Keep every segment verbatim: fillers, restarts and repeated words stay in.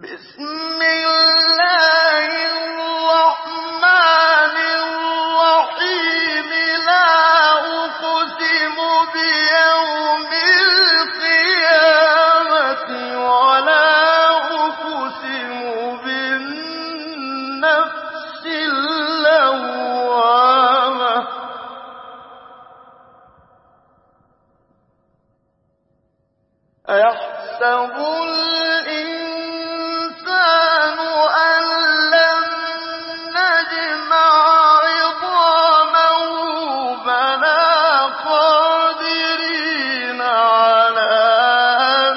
بسم الله الرحمن الرحيم لا أقسم بيوم القيامة ولا أقسم بالنفس اللوامة أيحسب الإنسان أن لن نجمع عظامه بلى قادرين على أن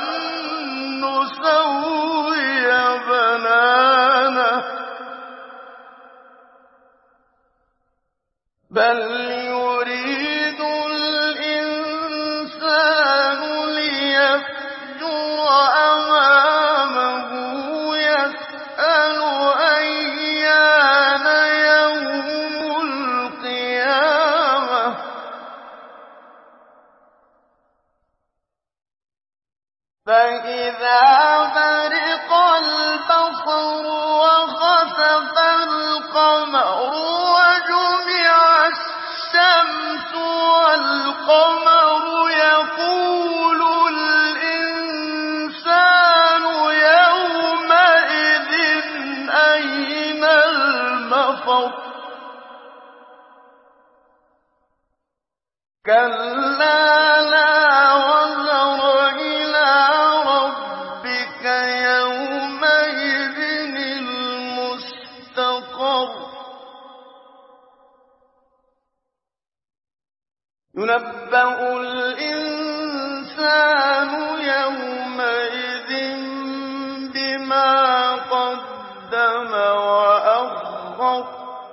نسوي بنانه بل يريد الإنسان ليفجر أمامه يسأل أيان يوم القيامة فإذا برق البصر وخسف القمر وجمع الشمس والقمر يقول الإنسان يومئذ أين المفر كلا لا وزر إلى ربك يومئذ المستقر ينبأ الإنسان يومئذ بما قدم وأخر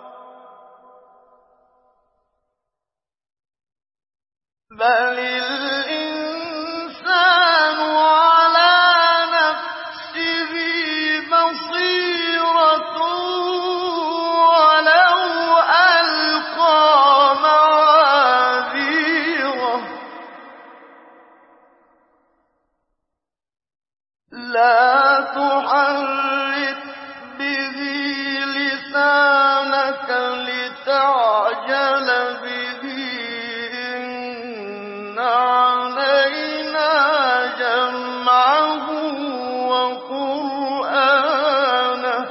بل الإنسان على نفسه بصيرة ولو ألقى معاذيره لا تحرك به لسانك لتعجل به إن علينا جمعه وقرآنه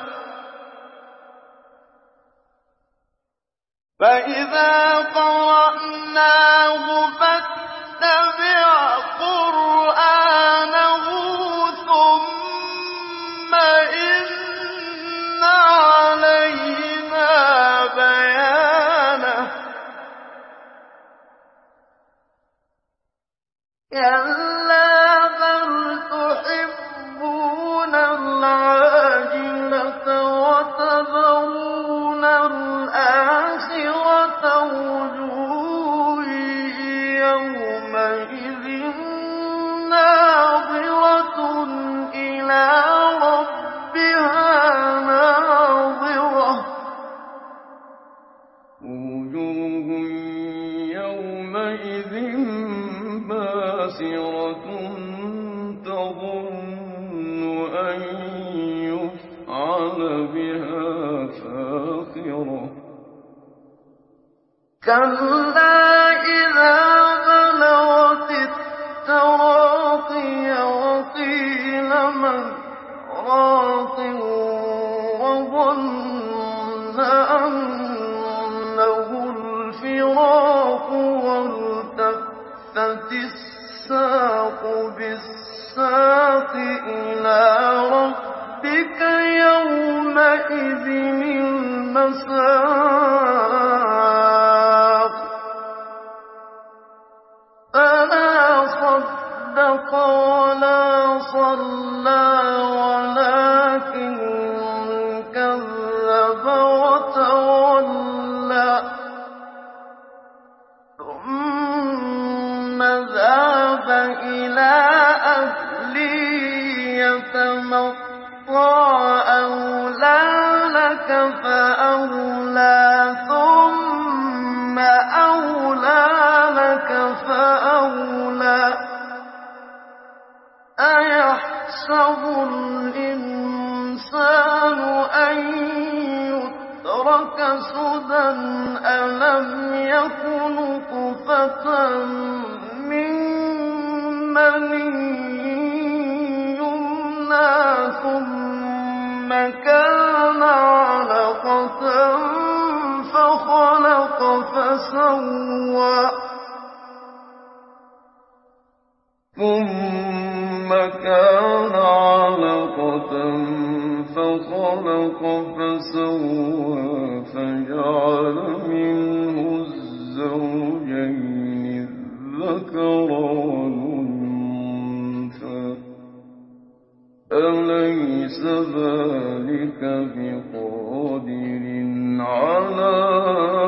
فإذا قرأناه فاتبع قرآنه ثم إن علينا بيانه كلا بل تحبون العاجلة وتذرون الآخرة وجوه يومئذ ناظرة إلى ربها ناظرة وجوه يومئذ باسرة تظن أن يفعل بها فاقرة كلا إذا بلغت التراقي وقيل من راق وظن أنه الفراق والتفت الساق بالساق إلى ربك يومئذ المساق فلا صدق ولا صلى ولكن كذب وتولى ثم ذهب إلى أهله يتمطى أولى لك فأولى ثم أولى لك فأولى أيحسب الإنسان أخرج سدى ألم يك نطفة من مني يمنى ثم كان علقة فخلق فسوى ثم كان علقة فخلق فسوى فجعل منه الزوجين الذكر والأنثى أليس ذلك بقادر على